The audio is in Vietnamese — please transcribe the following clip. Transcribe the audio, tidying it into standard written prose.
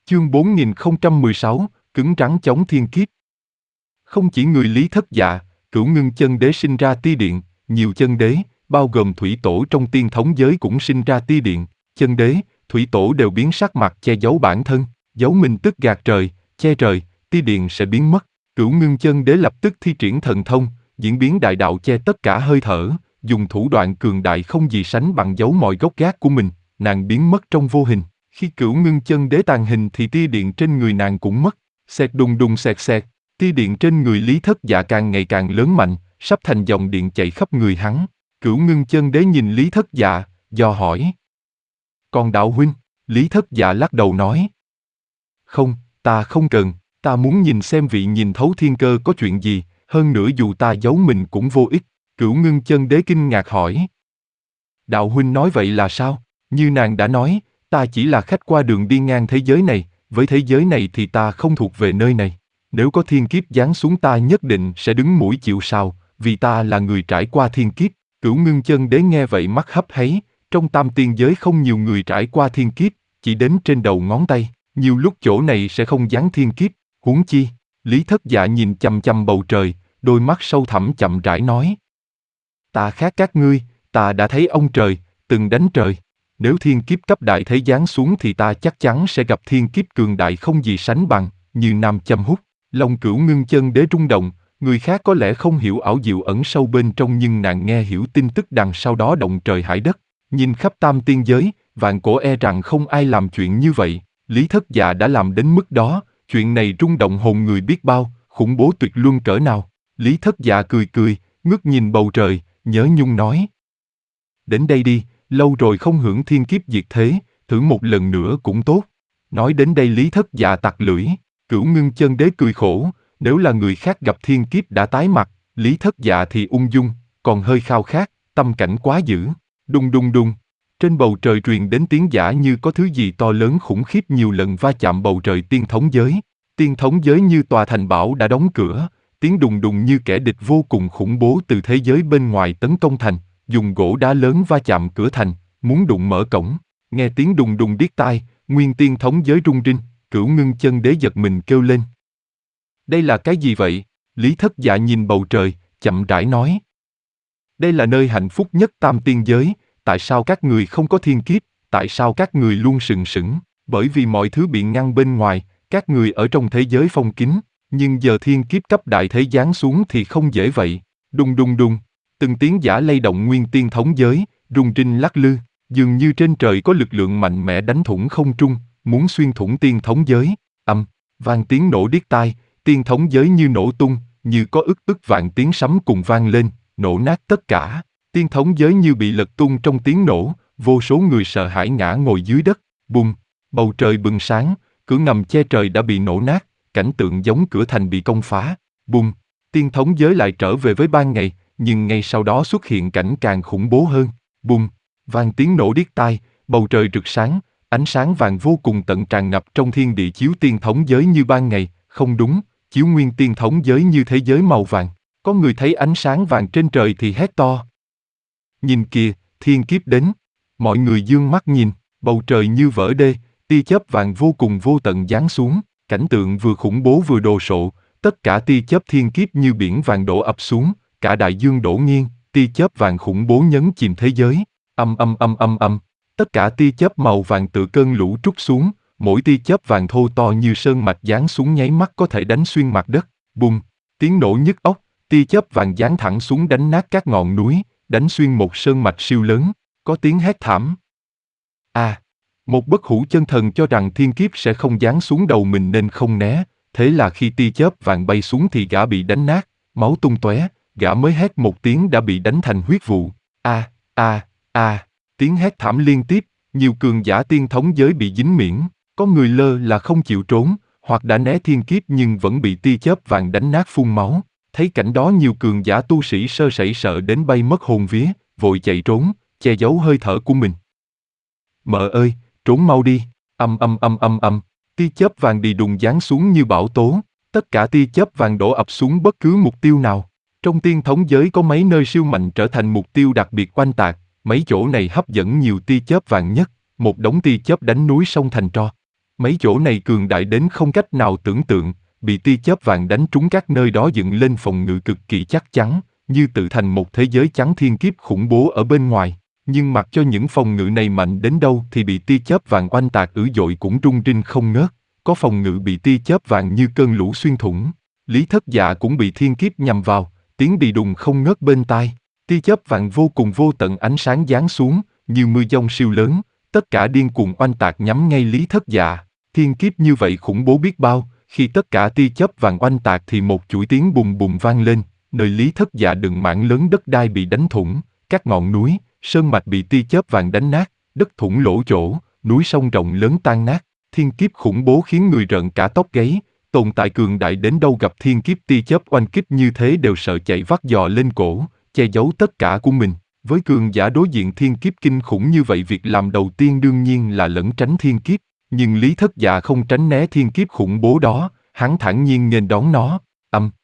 Chương 4016, cứng rắn chống thiên kiếp. Không chỉ người Lý Thất Dạ, Cửu Ngưng Chân Đế sinh ra Ti Điện, nhiều chân đế, bao gồm thủy tổ trong tiên thống giới cũng sinh ra Ti Điện, chân đế, thủy tổ đều biến sắc mặt che giấu bản thân, giấu mình tức gạt trời, che trời, Ti Điện sẽ biến mất. Cửu Ngưng Chân Đế lập tức thi triển thần thông, diễn biến đại đạo che tất cả hơi thở, dùng thủ đoạn cường đại không gì sánh bằng giấu mọi gốc gác của mình, nàng biến mất trong vô hình. Khi Cửu Ngưng Chân Đế tàn hình thì tia điện trên người nàng cũng mất, xẹt đùng đùng xẹt xẹt, tia điện trên người Lý Thất Dạ càng ngày càng lớn mạnh, sắp thành dòng điện chạy khắp người hắn. Cửu Ngưng Chân Đế nhìn Lý Thất Dạ, dò hỏi. Còn đạo huynh? Lý Thất Dạ lắc đầu nói. Không, ta không cần, ta muốn nhìn xem vị nhìn thấu thiên cơ có chuyện gì, hơn nữa dù ta giấu mình cũng vô ích. Cửu Ngưng Chân Đế kinh ngạc hỏi. Đạo huynh nói vậy là sao? Như nàng đã nói, ta chỉ là khách qua đường đi ngang thế giới này, với thế giới này thì ta không thuộc về nơi này. Nếu có thiên kiếp giáng xuống ta nhất định sẽ đứng mũi chịu sào, vì ta là người trải qua thiên kiếp. Cửu Ngưng Chân Đế nghe vậy mắt hấp háy, trong tam tiên giới không nhiều người trải qua thiên kiếp, chỉ đến trên đầu ngón tay, nhiều lúc chỗ này sẽ không giáng thiên kiếp, huống chi. Lý Thất Dạ nhìn chằm chằm bầu trời, đôi mắt sâu thẳm chậm rãi nói. Ta khác các ngươi, ta đã thấy ông trời, từng đánh trời. Nếu thiên kiếp cấp đại thế giáng xuống thì ta chắc chắn sẽ gặp thiên kiếp cường đại không gì sánh bằng, như nam châm hút. Lòng Cửu Ngưng Chân Đế rung động, người khác có lẽ không hiểu ảo diệu ẩn sâu bên trong nhưng nàng nghe hiểu tin tức đằng sau đó động trời hải đất. Nhìn khắp tam tiên giới, vạn cổ e rằng không ai làm chuyện như vậy, Lý Thất Dạ đã làm đến mức đó, chuyện này rung động hồn người biết bao, khủng bố tuyệt luân cỡ nào. Lý Thất Dạ cười cười, ngước nhìn bầu trời, nhớ nhung nói. Đến đây đi, lâu rồi không hưởng thiên kiếp diệt thế, thử một lần nữa cũng tốt. Nói đến đây Lý Thất Dạ tặc lưỡi, Cửu Ngưng Chân Đế cười khổ, nếu là người khác gặp thiên kiếp đã tái mặt, Lý Thất Dạ thì ung dung, còn hơi khao khát, tâm cảnh quá dữ. Đùng đùng đùng, trên bầu trời truyền đến tiếng giả như có thứ gì to lớn khủng khiếp nhiều lần va chạm bầu trời tiên thống giới. Tiên thống giới như tòa thành bảo đã đóng cửa, tiếng đùng đùng như kẻ địch vô cùng khủng bố từ thế giới bên ngoài tấn công thành, dùng gỗ đá lớn va chạm cửa thành, muốn đụng mở cổng. Nghe tiếng đùng đùng điếc tai, nguyên tiên thống giới rung rinh, Cửu Ngưng Chân Đế giật mình kêu lên. Đây là cái gì vậy? Lý Thất Dạ nhìn bầu trời, chậm rãi nói. Đây là nơi hạnh phúc nhất tam tiên giới, tại sao các người không có thiên kiếp, tại sao các người luôn sừng sững? Bởi vì mọi thứ bị ngăn bên ngoài, các người ở trong thế giới phong kín, nhưng giờ thiên kiếp cấp đại thế giáng xuống thì không dễ vậy. Đùng đùng đùng, từng tiếng giả lay động nguyên tiên thống giới, rung rinh lắc lư, dường như trên trời có lực lượng mạnh mẽ đánh thủng không trung, muốn xuyên thủng tiên thống giới. Vang tiếng nổ điếc tai, tiên thống giới như nổ tung, như có ức vạn tiếng sấm cùng vang lên, nổ nát tất cả. Tiên thống giới như bị lật tung trong tiếng nổ, vô số người sợ hãi ngã ngồi dưới đất. Bùng, bầu trời bừng sáng, cửa ngầm che trời đã bị nổ nát, cảnh tượng giống cửa thành bị công phá. Bùng, tiên thống giới lại trở về với ban ngày, nhưng ngay sau đó xuất hiện cảnh càng khủng bố hơn. Bùng, vang tiếng nổ điếc tai, bầu trời rực sáng, ánh sáng vàng vô cùng tận tràn ngập trong thiên địa chiếu tiên thống giới như ban ngày, không đúng, chiếu nguyên tiên thống giới như thế giới màu vàng. Có người thấy ánh sáng vàng trên trời thì hét to. Nhìn kìa, thiên kiếp đến. Mọi người dương mắt nhìn, bầu trời như vỡ đê, tia chớp vàng vô cùng vô tận giáng xuống, cảnh tượng vừa khủng bố vừa đồ sộ, tất cả tia chớp thiên kiếp như biển vàng đổ ập xuống, cả đại dương đổ nghiêng, tia chớp vàng khủng bố nhấn chìm thế giới. Tất cả tia chớp màu vàng tự cơn lũ trút xuống, mỗi tia chớp vàng thô to như sơn mạch giáng xuống nháy mắt có thể đánh xuyên mặt đất. Bùng, tiếng nổ nhức óc, tia chớp vàng giáng thẳng xuống đánh nát các ngọn núi, đánh xuyên một sơn mạch siêu lớn, có tiếng hét thảm. Một bất hủ chân thần cho rằng thiên kiếp sẽ không giáng xuống đầu mình nên không né, thế là khi tia chớp vàng bay xuống thì gã bị đánh nát, máu tung tóe, gã mới hét một tiếng đã bị đánh thành huyết vụ. Tiếng hét thảm liên tiếp, nhiều cường giả tiên thống giới bị dính miễn, có người lơ là không chịu trốn, hoặc đã né thiên kiếp nhưng vẫn bị tia chớp vàng đánh nát phun máu. Thấy cảnh đó nhiều cường giả tu sĩ sơ sẩy sợ đến bay mất hồn vía, vội chạy trốn, che giấu hơi thở của mình. Mợ ơi, trốn mau đi! Tia chớp vàng đi đùng giáng xuống như bão tố, tất cả tia chớp vàng đổ ập xuống bất cứ mục tiêu nào. Trong tiên thống giới có mấy nơi siêu mạnh trở thành mục tiêu đặc biệt oanh tạc, mấy chỗ này hấp dẫn nhiều tia chớp vàng nhất, một đống tia chớp đánh núi sông thành tro. Mấy chỗ này cường đại đến không cách nào tưởng tượng, bị tia chớp vàng đánh trúng các nơi đó dựng lên phòng ngự cực kỳ chắc chắn, như tự thành một thế giới chắn thiên kiếp khủng bố ở bên ngoài. Nhưng mặc cho những phòng ngự này mạnh đến đâu thì bị tia chớp vàng oanh tạc dữ dội cũng rung rinh không ngớt. Có phòng ngự bị tia chớp vàng như cơn lũ xuyên thủng. Lý Thất Dạ cũng bị thiên kiếp nhằm vào, tiếng đi đùng không ngớt bên tai. Tia chớp vàng vô cùng vô tận ánh sáng giáng xuống, như mưa dông siêu lớn, tất cả điên cuồng oanh tạc nhắm ngay Lý Thất Dạ. Thiên kiếp như vậy khủng bố biết bao, khi tất cả tia chớp vàng oanh tạc thì một chuỗi tiếng bùng bùng vang lên, nơi Lý Thất Dạ đựng mảng lớn đất đai bị đánh thủng, các ngọn núi, sơn mạch bị tia chớp vàng đánh nát, đất thủng lỗ chỗ, núi sông rộng lớn tan nát. Thiên kiếp khủng bố khiến người rợn cả tóc gáy, tồn tại cường đại đến đâu gặp thiên kiếp tia chớp oanh kích như thế đều sợ chạy vắt giò lên cổ, che giấu tất cả của mình. Với cường giả đối diện thiên kiếp kinh khủng như vậy, việc làm đầu tiên đương nhiên là lẩn tránh thiên kiếp, nhưng Lý Thất Dạ không tránh né thiên kiếp khủng bố đó, hắn thản nhiên nghênh đón nó.